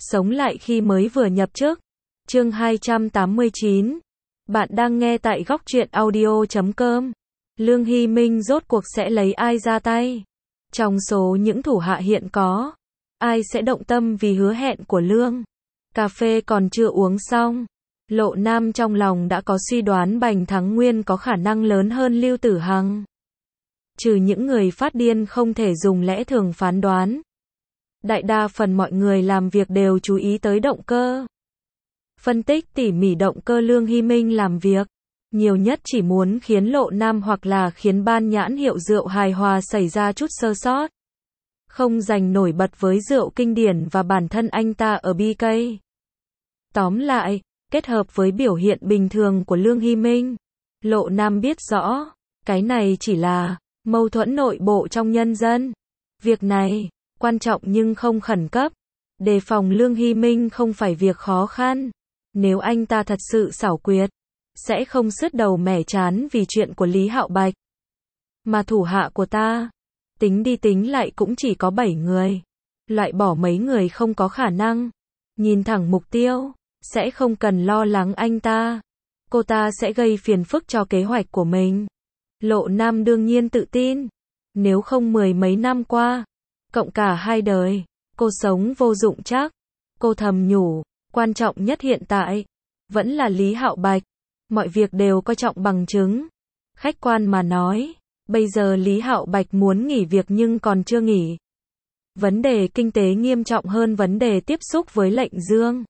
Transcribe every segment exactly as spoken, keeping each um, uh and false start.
Sống lại khi mới vừa nhập chức. Chương hai trăm tám mươi chín. Bạn đang nghe tại góc truyện audio chấm com. Lương Hy Minh rốt cuộc sẽ lấy ai ra tay? Trong số những thủ hạ hiện có, ai sẽ động tâm vì hứa hẹn của Lương? Cà phê còn chưa uống xong, Lộ Nam trong lòng đã có suy đoán Bành Thắng Nguyên có khả năng lớn hơn Lưu Tử Hằng. Trừ những người phát điên không thể dùng lẽ thường phán đoán, đại đa phần mọi người làm việc đều chú ý tới động cơ. Phân tích tỉ mỉ động cơ Lương Hy Minh làm việc, nhiều nhất chỉ muốn khiến Lộ Nam hoặc là khiến ban nhãn hiệu rượu hài hòa xảy ra chút sơ sót. Không giành nổi bật với rượu kinh điển và bản thân anh ta ở bê ca. Tóm lại, kết hợp với biểu hiện bình thường của Lương Hy Minh, Lộ Nam biết rõ, cái này chỉ là mâu thuẫn nội bộ trong nhân dân. Việc này, quan trọng nhưng không khẩn cấp. Đề phòng Lương Hy Minh không phải việc khó khăn. Nếu anh ta thật sự xảo quyệt, sẽ không sứt đầu mẻ chán vì chuyện của Lý Hạo Bạch. Mà thủ hạ của ta, tính đi tính lại cũng chỉ có bảy người. Loại bỏ mấy người không có khả năng. Nhìn thẳng mục tiêu, sẽ không cần lo lắng anh ta. Cô ta sẽ gây phiền phức cho kế hoạch của mình. Lộ Nam đương nhiên tự tin. Nếu không mười mấy năm qua, cộng cả hai đời, cô sống vô dụng chắc. Cô thầm nhủ, quan trọng nhất hiện tại, vẫn là Lý Hạo Bạch. Mọi việc đều có trọng bằng chứng. Khách quan mà nói, bây giờ Lý Hạo Bạch muốn nghỉ việc nhưng còn chưa nghỉ. Vấn đề kinh tế nghiêm trọng hơn vấn đề tiếp xúc với lệnh dương.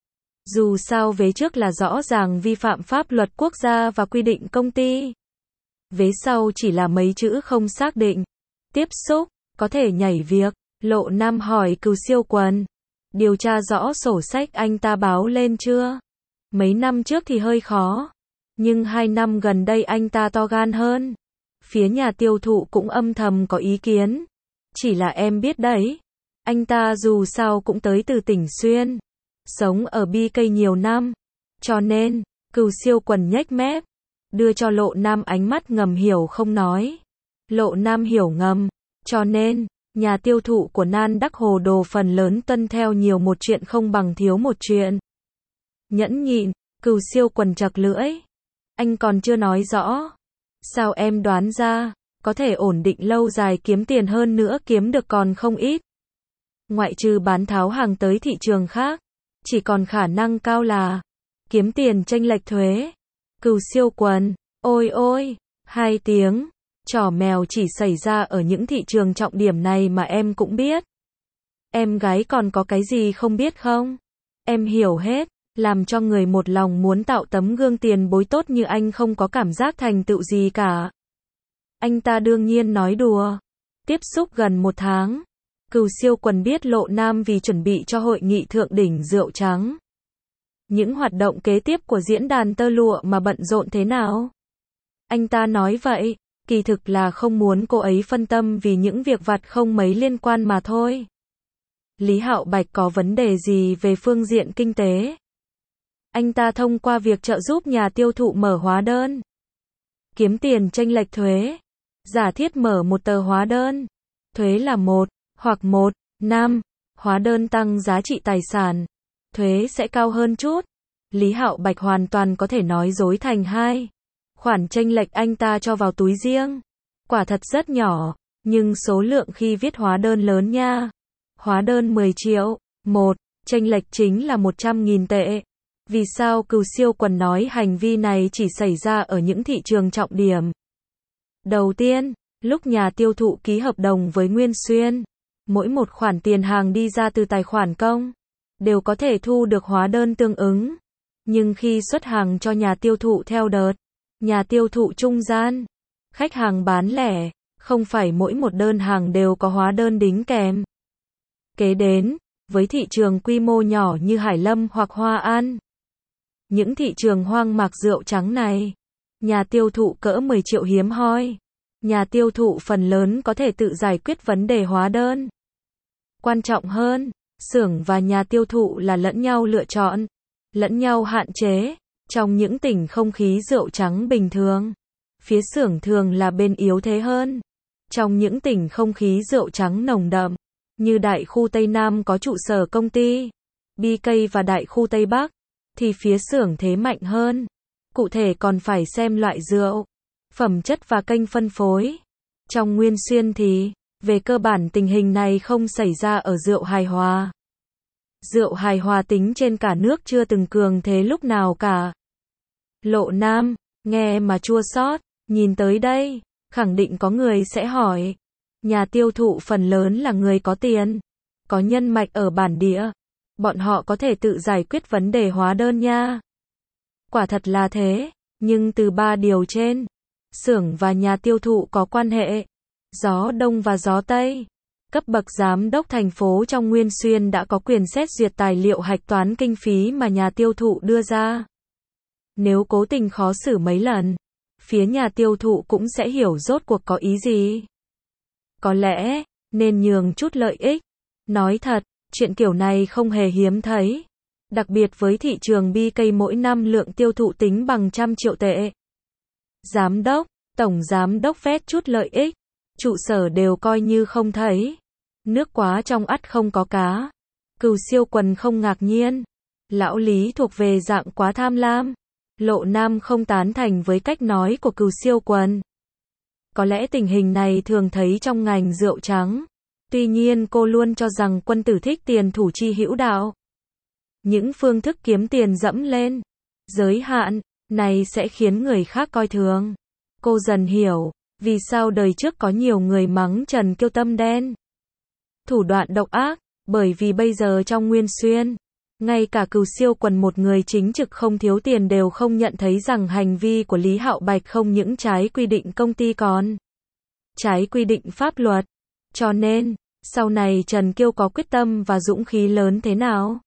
Dù sao vế trước là rõ ràng vi phạm pháp luật quốc gia và quy định công ty. Vế sau chỉ là mấy chữ không xác định. Tiếp xúc, có thể nhảy việc. Lộ Nam hỏi Cừu Siêu Quần. Điều tra rõ sổ sách anh ta báo lên chưa? Mấy năm trước thì hơi khó. Nhưng hai năm gần đây anh ta to gan hơn. Phía nhà tiêu thụ cũng âm thầm có ý kiến. Chỉ là em biết đấy. Anh ta dù sao cũng tới từ tỉnh Xuyên. Sống ở bê ca nhiều năm. Cho nên, Cừu Siêu Quần nhếch mép. Đưa cho Lộ Nam ánh mắt ngầm hiểu không nói. Lộ Nam hiểu ngầm. Cho nên, nhà tiêu thụ của Nan Đắc Hồ Đồ phần lớn tuân theo nhiều một chuyện không bằng thiếu một chuyện. Nhẫn nhịn, Cừu Siêu Quần chặt lưỡi. Anh còn chưa nói rõ. Sao em đoán ra, có thể ổn định lâu dài kiếm tiền hơn nữa kiếm được còn không ít. Ngoại trừ bán tháo hàng tới thị trường khác, chỉ còn khả năng cao là kiếm tiền chênh lệch thuế. Cừu Siêu Quần, ôi ôi, hai tiếng. Trò mèo chỉ xảy ra ở những thị trường trọng điểm này mà em cũng biết. Em gái còn có cái gì không biết không? Em hiểu hết, làm cho người một lòng muốn tạo tấm gương tiền bối tốt như anh không có cảm giác thành tựu gì cả. Anh ta đương nhiên nói đùa. Tiếp xúc gần một tháng, Cừu Siêu Quần biết Lộ Nam vì chuẩn bị cho hội nghị thượng đỉnh rượu trắng. Những hoạt động kế tiếp của diễn đàn tơ lụa mà bận rộn thế nào? Anh ta nói vậy, kỳ thực là không muốn cô ấy phân tâm vì những việc vặt không mấy liên quan mà thôi. Lý Hạo Bạch có vấn đề gì về phương diện kinh tế? Anh ta thông qua việc trợ giúp nhà tiêu thụ mở hóa đơn, kiếm tiền chênh lệch thuế. Giả thiết mở một tờ hóa đơn, thuế là một, hoặc một, năm, hóa đơn tăng giá trị tài sản, thuế sẽ cao hơn chút. Lý Hạo Bạch hoàn toàn có thể nói dối thành hai. Khoản chênh lệch anh ta cho vào túi riêng. Quả thật rất nhỏ, nhưng số lượng khi viết hóa đơn lớn nha. Hóa đơn mười triệu, một, chênh lệch chính là một trăm nghìn tệ. Vì sao Cừu Siêu Quần nói hành vi này chỉ xảy ra ở những thị trường trọng điểm? Đầu tiên, lúc nhà tiêu thụ ký hợp đồng với Nguyên Xuyên, mỗi một khoản tiền hàng đi ra từ tài khoản công, đều có thể thu được hóa đơn tương ứng. Nhưng khi xuất hàng cho nhà tiêu thụ theo đợt, nhà tiêu thụ trung gian, khách hàng bán lẻ, không phải mỗi một đơn hàng đều có hóa đơn đính kèm. Kế đến, với thị trường quy mô nhỏ như Hải Lâm hoặc Hoa An, những thị trường hoang mạc rượu trắng này, nhà tiêu thụ cỡ mười triệu hiếm hoi. Nhà tiêu thụ phần lớn có thể tự giải quyết vấn đề hóa đơn. Quan trọng hơn, xưởng và nhà tiêu thụ là lẫn nhau lựa chọn, lẫn nhau hạn chế. Trong những tỉnh không khí rượu trắng bình thường, phía xưởng thường là bên yếu thế hơn. Trong những tỉnh không khí rượu trắng nồng đậm, như đại khu Tây Nam có trụ sở công ty, bê ca và đại khu Tây Bắc, thì phía xưởng thế mạnh hơn. Cụ thể còn phải xem loại rượu, phẩm chất và kênh phân phối. Trong Nguyên Xuyên thì, về cơ bản tình hình này không xảy ra ở rượu hài hòa. Rượu hài hòa tính trên cả nước chưa từng cường thế lúc nào cả. Lộ Nam, nghe mà chua xót, nhìn tới đây, khẳng định có người sẽ hỏi. Nhà tiêu thụ phần lớn là người có tiền, có nhân mạch ở bản địa. Bọn họ có thể tự giải quyết vấn đề hóa đơn nha. Quả thật là thế, nhưng từ ba điều trên, xưởng và nhà tiêu thụ có quan hệ. Gió Đông và gió Tây. Cấp bậc giám đốc thành phố trong Nguyên Xuyên đã có quyền xét duyệt tài liệu hạch toán kinh phí mà nhà tiêu thụ đưa ra. Nếu cố tình khó xử mấy lần, phía nhà tiêu thụ cũng sẽ hiểu rốt cuộc có ý gì. Có lẽ, nên nhường chút lợi ích. Nói thật, chuyện kiểu này không hề hiếm thấy. Đặc biệt với thị trường bê ca mỗi năm lượng tiêu thụ tính bằng trăm triệu tệ. Giám đốc, tổng giám đốc vét chút lợi ích, trụ sở đều coi như không thấy. Nước quá trong ắt không có cá. Cừu Siêu Quần không ngạc nhiên. Lão Lý thuộc về dạng quá tham lam. Lộ Nam không tán thành với cách nói của Cừu Siêu Quần. Có lẽ tình hình này thường thấy trong ngành rượu trắng. Tuy nhiên cô luôn cho rằng quân tử thích tiền thủ chi hữu đạo. Những phương thức kiếm tiền dẫm lên giới hạn này sẽ khiến người khác coi thường. Cô dần hiểu vì sao đời trước có nhiều người mắng Trần Kiêu tâm đen, thủ đoạn độc ác, bởi vì bây giờ trong Nguyên Xuyên, ngay cả Cừu Siêu Quần một người chính trực không thiếu tiền đều không nhận thấy rằng hành vi của Lý Hạo Bạch không những trái quy định công ty còn trái quy định pháp luật. Cho nên, sau này Trần Kiêu có quyết tâm và dũng khí lớn thế nào,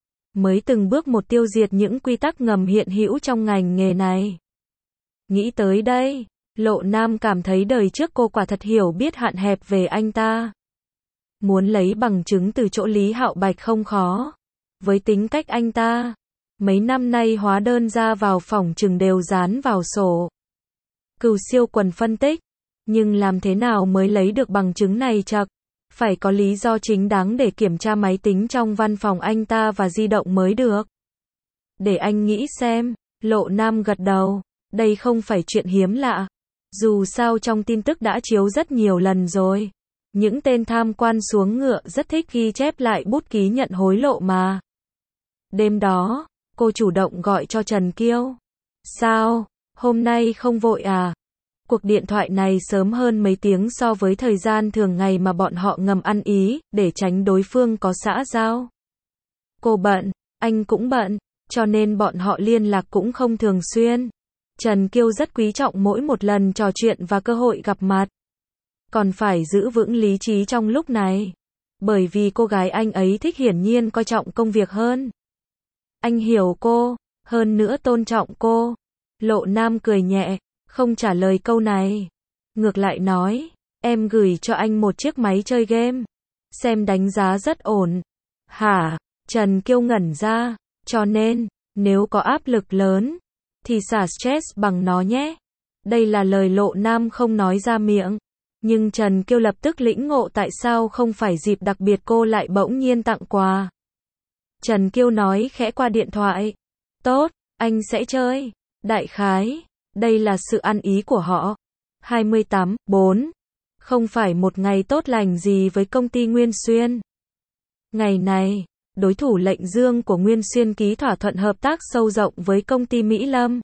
mới từng bước một tiêu diệt những quy tắc ngầm hiện hữu trong ngành nghề này. Nghĩ tới đây, Lộ Nam cảm thấy đời trước cô quả thật hiểu biết hạn hẹp về anh ta. Muốn lấy bằng chứng từ chỗ Lý Hạo Bạch không khó. Với tính cách anh ta, mấy năm nay hóa đơn ra vào phỏng chừng đều dán vào sổ. Cừu Siêu Quần phân tích, nhưng làm thế nào mới lấy được bằng chứng này chậc? Phải có lý do chính đáng để kiểm tra máy tính trong văn phòng anh ta và di động mới được. Để anh nghĩ xem. Lộ Nam gật đầu. Đây không phải chuyện hiếm lạ. Dù sao trong tin tức đã chiếu rất nhiều lần rồi. Những tên tham quan xuống ngựa rất thích ghi chép lại bút ký nhận hối lộ mà. Đêm đó, cô chủ động gọi cho Trần Kiêu. Sao, hôm nay không vội à? Cuộc điện thoại này sớm hơn mấy tiếng so với thời gian thường ngày mà bọn họ ngầm ăn ý, để tránh đối phương có xã giao. Cô bận, anh cũng bận, cho nên bọn họ liên lạc cũng không thường xuyên. Trần Kiêu rất quý trọng mỗi một lần trò chuyện và cơ hội gặp mặt. Còn phải giữ vững lý trí trong lúc này. Bởi vì cô gái anh ấy thích hiển nhiên coi trọng công việc hơn. Anh hiểu cô, hơn nữa tôn trọng cô. Lộ Nam cười nhẹ, không trả lời câu này. Ngược lại nói, em gửi cho anh một chiếc máy chơi game. Xem đánh giá rất ổn. Hả? Trần Kiêu ngẩn ra. Cho nên, nếu có áp lực lớn, thì xả stress bằng nó nhé. Đây là lời Lộ Nam không nói ra miệng. Nhưng Trần Kiêu lập tức lĩnh ngộ tại sao không phải dịp đặc biệt cô lại bỗng nhiên tặng quà. Trần Kiêu nói khẽ qua điện thoại. Tốt, anh sẽ chơi. Đại khái, đây là sự ăn ý của họ. hai mươi tám, bốn. Không phải một ngày tốt lành gì với công ty Nguyên Xuyên. Ngày này, đối thủ Lệnh Dương của Nguyên Xuyên ký thỏa thuận hợp tác sâu rộng với công ty Mỹ Lâm.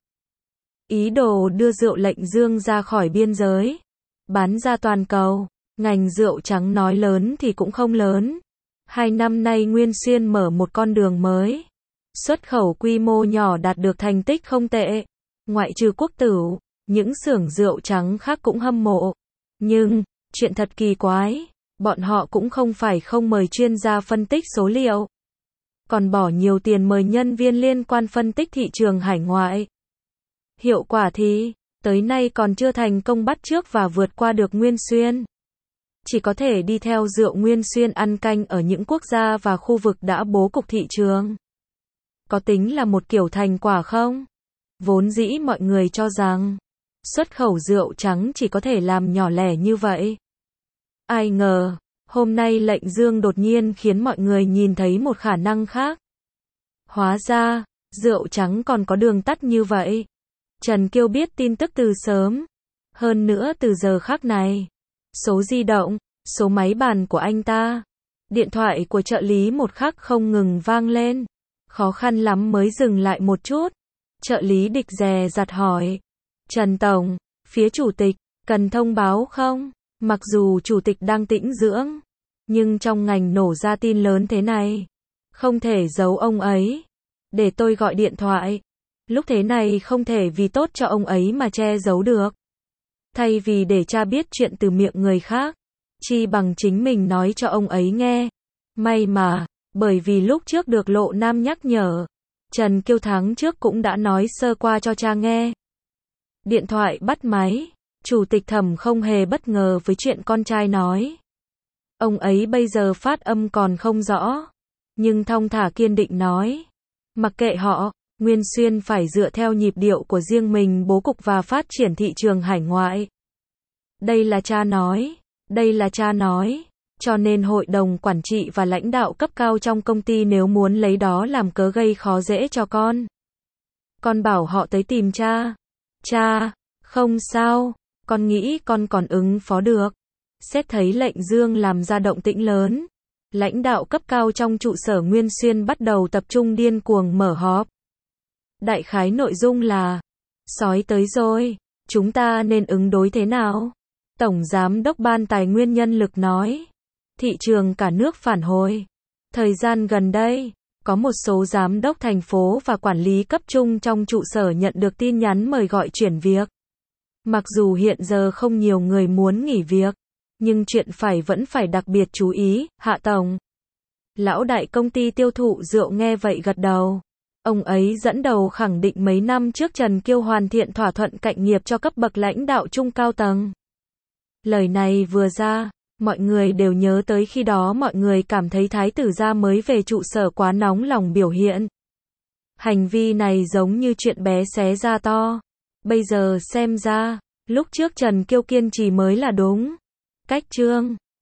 Ý đồ đưa rượu Lệnh Dương ra khỏi biên giới, bán ra toàn cầu. Ngành rượu trắng nói lớn thì cũng không lớn. Hai năm nay Nguyên Xuyên mở một con đường mới. Xuất khẩu quy mô nhỏ đạt được thành tích không tệ. Ngoại trừ Quốc Tửu, những xưởng rượu trắng khác cũng hâm mộ. Nhưng, chuyện thật kỳ quái, bọn họ cũng không phải không mời chuyên gia phân tích số liệu. Còn bỏ nhiều tiền mời nhân viên liên quan phân tích thị trường hải ngoại. Hiệu quả thì, tới nay còn chưa thành công bắt chước và vượt qua được Nguyên Xuyên. Chỉ có thể đi theo rượu Nguyên Xuyên ăn canh ở những quốc gia và khu vực đã bố cục thị trường. Có tính là một kiểu thành quả không? Vốn dĩ mọi người cho rằng, xuất khẩu rượu trắng chỉ có thể làm nhỏ lẻ như vậy. Ai ngờ, hôm nay Lệnh Dương đột nhiên khiến mọi người nhìn thấy một khả năng khác. Hóa ra, rượu trắng còn có đường tắt như vậy. Trần Kiêu biết tin tức từ sớm. Hơn nữa từ giờ khắc này, số di động, số máy bàn của anh ta, điện thoại của trợ lý một khắc không ngừng vang lên. Khó khăn lắm mới dừng lại một chút. Trợ lý địch dè dặt hỏi. Trần Tổng, phía chủ tịch, cần thông báo không? Mặc dù chủ tịch đang tĩnh dưỡng, nhưng trong ngành nổ ra tin lớn thế này, không thể giấu ông ấy. Để tôi gọi điện thoại. Lúc thế này không thể vì tốt cho ông ấy mà che giấu được. Thay vì để cha biết chuyện từ miệng người khác, chi bằng chính mình nói cho ông ấy nghe. May mà, bởi vì lúc trước được Lộ Nam nhắc nhở, Trần Kiêu tháng trước cũng đã nói sơ qua cho cha nghe. Điện thoại bắt máy, chủ tịch Thẩm không hề bất ngờ với chuyện con trai nói. Ông ấy bây giờ phát âm còn không rõ, nhưng thong thả kiên định nói. Mặc kệ họ, Nguyên Xuyên phải dựa theo nhịp điệu của riêng mình bố cục và phát triển thị trường hải ngoại. Đây là cha nói, đây là cha nói, cho nên hội đồng quản trị và lãnh đạo cấp cao trong công ty nếu muốn lấy đó làm cớ gây khó dễ cho con. Con bảo họ tới tìm cha. Cha, không sao, con nghĩ con còn ứng phó được. Xét thấy lệnh Dương làm ra động tĩnh lớn, lãnh đạo cấp cao trong trụ sở Nguyên Xuyên bắt đầu tập trung điên cuồng mở họp. Đại khái nội dung là, sói tới rồi, chúng ta nên ứng đối thế nào? Tổng Giám đốc Ban Tài nguyên Nhân lực nói, thị trường cả nước phản hồi. Thời gian gần đây, có một số giám đốc thành phố và quản lý cấp trung trong trụ sở nhận được tin nhắn mời gọi chuyển việc. Mặc dù hiện giờ không nhiều người muốn nghỉ việc, nhưng chuyện phải vẫn phải đặc biệt chú ý, Hạ Tổng. Lão đại công ty tiêu thụ rượu nghe vậy gật đầu. Ông ấy dẫn đầu khẳng định mấy năm trước Trần Kiêu hoàn thiện thỏa thuận cạnh nghiệp cho cấp bậc lãnh đạo trung cao tầng. Lời này vừa ra, mọi người đều nhớ tới khi đó mọi người cảm thấy thái tử gia mới về trụ sở quá nóng lòng biểu hiện. Hành vi này giống như chuyện bé xé ra to. Bây giờ xem ra, lúc trước Trần Kiêu kiên trì mới là đúng. Cách Trương